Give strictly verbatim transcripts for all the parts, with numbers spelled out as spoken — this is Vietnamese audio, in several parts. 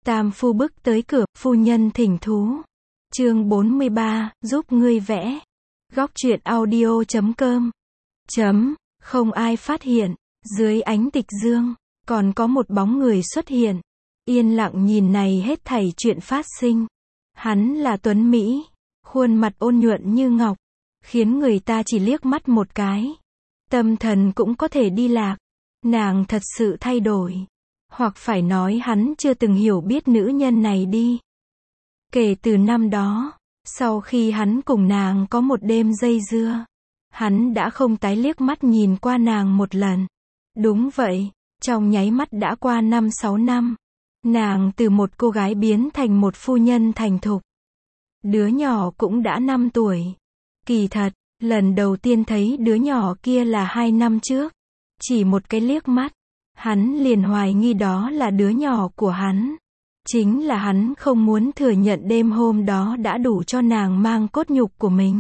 Tam phu bước tới cửa, phu nhân thỉnh thú. Chương bốn mươi ba, giúp ngươi vẽ. Góc truyện audio chấm com. Chấm, không ai phát hiện, dưới ánh tịch dương, còn có một bóng người xuất hiện. Yên lặng nhìn này hết thảy chuyện phát sinh. Hắn là tuấn Mỹ, khuôn mặt ôn nhuận như ngọc, khiến người ta chỉ liếc mắt một cái. Tâm thần cũng có thể đi lạc. Nàng thật sự thay đổi. Hoặc phải nói hắn chưa từng hiểu biết nữ nhân này đi. Kể từ năm đó, sau khi hắn cùng nàng có một đêm dây dưa, hắn đã không tái liếc mắt nhìn qua nàng một lần. Đúng vậy, trong nháy mắt đã qua năm sáu năm. Nàng từ một cô gái biến thành một phu nhân thành thục. Đứa nhỏ cũng đã năm tuổi. Kỳ thật, lần đầu tiên thấy đứa nhỏ kia là hai năm trước. Chỉ một cái liếc mắt, hắn liền hoài nghi đó là đứa nhỏ của hắn. Chính là hắn không muốn thừa nhận đêm hôm đó đã đủ cho nàng mang cốt nhục của mình.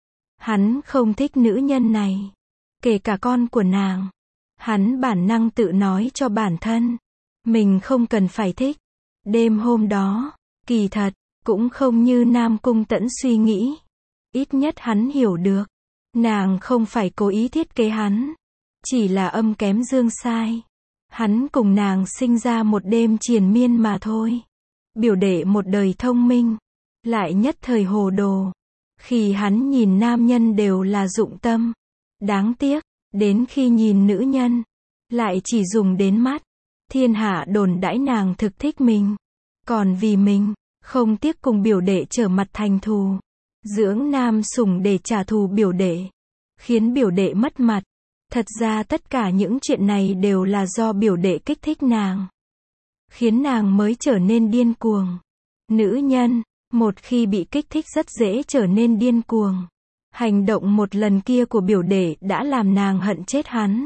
Hắn không thích nữ nhân này, kể cả con của nàng. Hắn bản năng tự nói cho bản thân, mình không cần phải thích. Đêm hôm đó, kỳ thật, cũng không như Nam Cung Tẫn suy nghĩ. Ít nhất hắn hiểu được, nàng không phải cố ý thiết kế hắn, chỉ là âm kém dương sai. Hắn cùng nàng sinh ra một đêm triền miên mà thôi. Biểu đệ một đời thông minh, lại nhất thời hồ đồ. Khi hắn nhìn nam nhân đều là dụng tâm. Đáng tiếc, đến khi nhìn nữ nhân, lại chỉ dùng đến mắt. Thiên hạ đồn đãi nàng thực thích mình. Còn vì mình, không tiếc cùng biểu đệ trở mặt thành thù. Dưỡng nam sủng để trả thù biểu đệ, khiến biểu đệ mất mặt. Thật ra tất cả những chuyện này đều là do biểu đệ kích thích nàng, khiến nàng mới trở nên điên cuồng. Nữ nhân, một khi bị kích thích rất dễ trở nên điên cuồng. Hành động một lần kia của biểu đệ đã làm nàng hận chết hắn.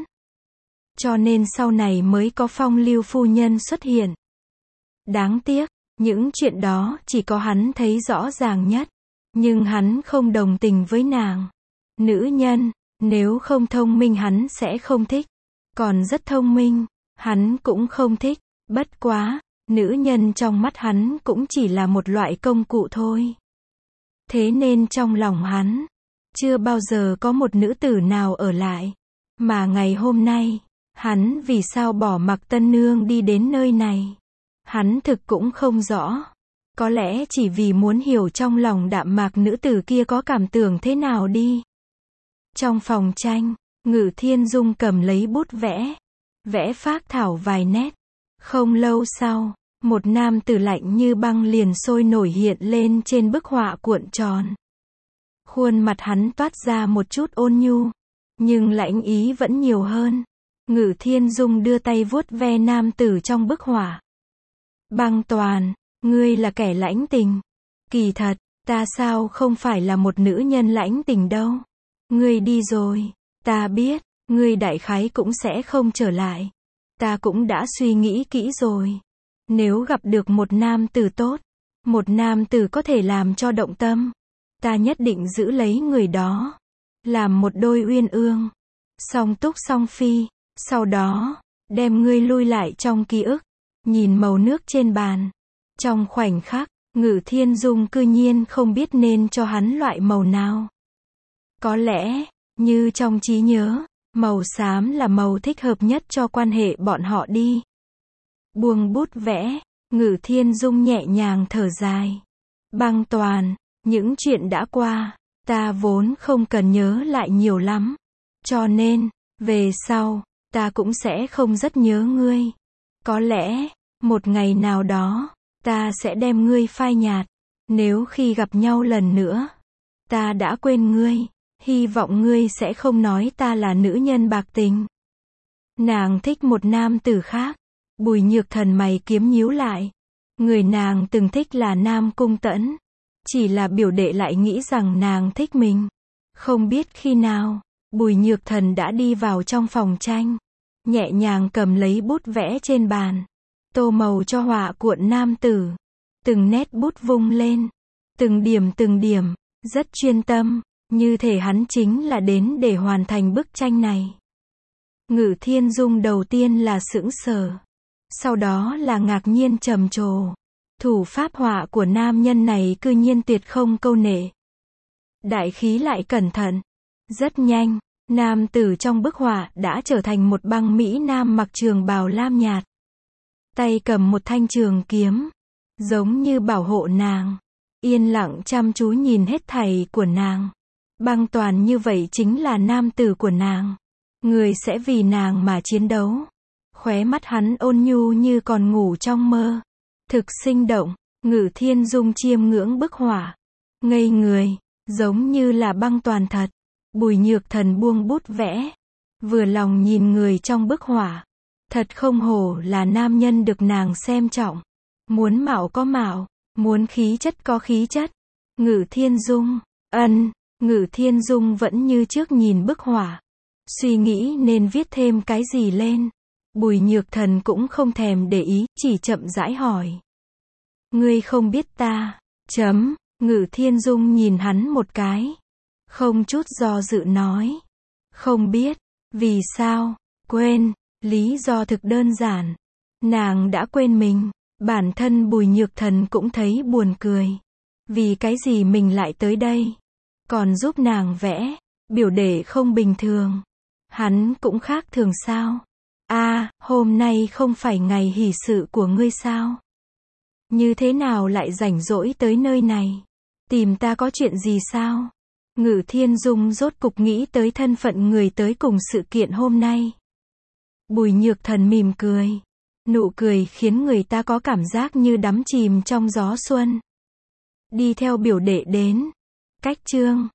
Cho nên sau này mới có phong lưu phu nhân xuất hiện. Đáng tiếc, những chuyện đó chỉ có hắn thấy rõ ràng nhất. Nhưng hắn không đồng tình với nàng. Nữ nhân, nếu không thông minh hắn sẽ không thích. Còn rất thông minh, hắn cũng không thích. Bất quá, nữ nhân trong mắt hắn cũng chỉ là một loại công cụ thôi. Thế nên trong lòng hắn, chưa bao giờ có một nữ tử nào ở lại. Mà ngày hôm nay, hắn vì sao bỏ mặc tân nương đi đến nơi này? Hắn thực cũng không rõ. Có lẽ chỉ vì muốn hiểu trong lòng đạm mạc nữ tử kia có cảm tưởng thế nào đi. Trong phòng tranh, Ngự Thiên Dung cầm lấy bút vẽ. Vẽ phác thảo vài nét. Không lâu sau, một nam tử lạnh như băng liền sôi nổi hiện lên trên bức họa cuộn tròn. Khuôn mặt hắn toát ra một chút ôn nhu, nhưng lãnh ý vẫn nhiều hơn. Ngự Thiên Dung đưa tay vuốt ve nam tử trong bức họa. Băng Toàn, ngươi là kẻ lãnh tình. Kỳ thật, ta sao không phải là một nữ nhân lãnh tình đâu. Ngươi đi rồi, ta biết, ngươi đại khái cũng sẽ không trở lại. Ta cũng đã suy nghĩ kỹ rồi. Nếu gặp được một nam tử tốt, một nam tử có thể làm cho động tâm, ta nhất định giữ lấy người đó, làm một đôi uyên ương, song túc song phi. Sau đó, đem ngươi lui lại trong ký ức, nhìn màu nước trên bàn. Trong khoảnh khắc, Ngự Thiên Dung cư nhiên không biết nên cho hắn loại màu nào. Có lẽ, như trong trí nhớ, màu xám là màu thích hợp nhất cho quan hệ bọn họ đi. Buông bút vẽ, Ngự Thiên Dung nhẹ nhàng thở dài. Băng Toàn, những chuyện đã qua, ta vốn không cần nhớ lại nhiều lắm. Cho nên, về sau, ta cũng sẽ không rất nhớ ngươi. Có lẽ, một ngày nào đó, ta sẽ đem ngươi phai nhạt. Nếu khi gặp nhau lần nữa, ta đã quên ngươi. Hy vọng ngươi sẽ không nói ta là nữ nhân bạc tình. Nàng thích một nam tử khác. Bùi Nhược Thần mày kiếm nhíu lại. Người nàng từng thích là Nam Cung Tẫn. Chỉ là biểu đệ lại nghĩ rằng nàng thích mình. Không biết khi nào, Bùi Nhược Thần đã đi vào trong phòng tranh. Nhẹ nhàng cầm lấy bút vẽ trên bàn. Tô màu cho họa cuộn nam tử. Từng nét bút vung lên. Từng điểm từng điểm, rất chuyên tâm. Như thể hắn chính là đến để hoàn thành bức tranh này. Ngự Thiên Dung đầu tiên là sững sờ. Sau đó là ngạc nhiên trầm trồ. Thủ pháp họa của nam nhân này cư nhiên tuyệt không câu nệ. Đại khí lại cẩn thận. Rất nhanh, nam tử trong bức họa đã trở thành một băng mỹ nam mặc trường bào lam nhạt. Tay cầm một thanh trường kiếm. Giống như bảo hộ nàng. Yên lặng chăm chú nhìn hết thảy của nàng. Băng Toàn như vậy chính là nam tử của nàng. Người sẽ vì nàng mà chiến đấu. Khóe mắt hắn ôn nhu như còn ngủ trong mơ. Thực sinh động. Ngự Thiên Dung chiêm ngưỡng bức họa. Ngây người. Giống như là Băng Toàn thật. Bùi Nhược Thần buông bút vẽ. Vừa lòng nhìn người trong bức họa. Thật không hổ là nam nhân được nàng xem trọng. Muốn mạo có mạo. Muốn khí chất có khí chất. Ngự Thiên Dung. Ân. Ngự Thiên Dung vẫn như trước nhìn bức họa. Suy nghĩ nên viết thêm cái gì lên. Bùi Nhược Thần cũng không thèm để ý, chỉ chậm rãi hỏi. Ngươi không biết ta. Chấm. Ngự Thiên Dung nhìn hắn một cái. Không chút do dự nói. Không biết. Vì sao? Quên. Lý do thực đơn giản. Nàng đã quên mình. Bản thân Bùi Nhược Thần cũng thấy buồn cười. Vì cái gì mình lại tới đây? Còn giúp nàng vẽ. Biểu đệ không bình thường. Hắn cũng khác thường sao? À, hôm nay không phải ngày hỷ sự của ngươi sao? Như thế nào lại rảnh rỗi tới nơi này? Tìm ta có chuyện gì sao? Ngự Thiên Dung rốt cục nghĩ tới thân phận người tới cùng sự kiện hôm nay. Bùi Nhược Thần mỉm cười. Nụ cười khiến người ta có cảm giác như đắm chìm trong gió xuân. Đi theo biểu đệ đến. Cách chương.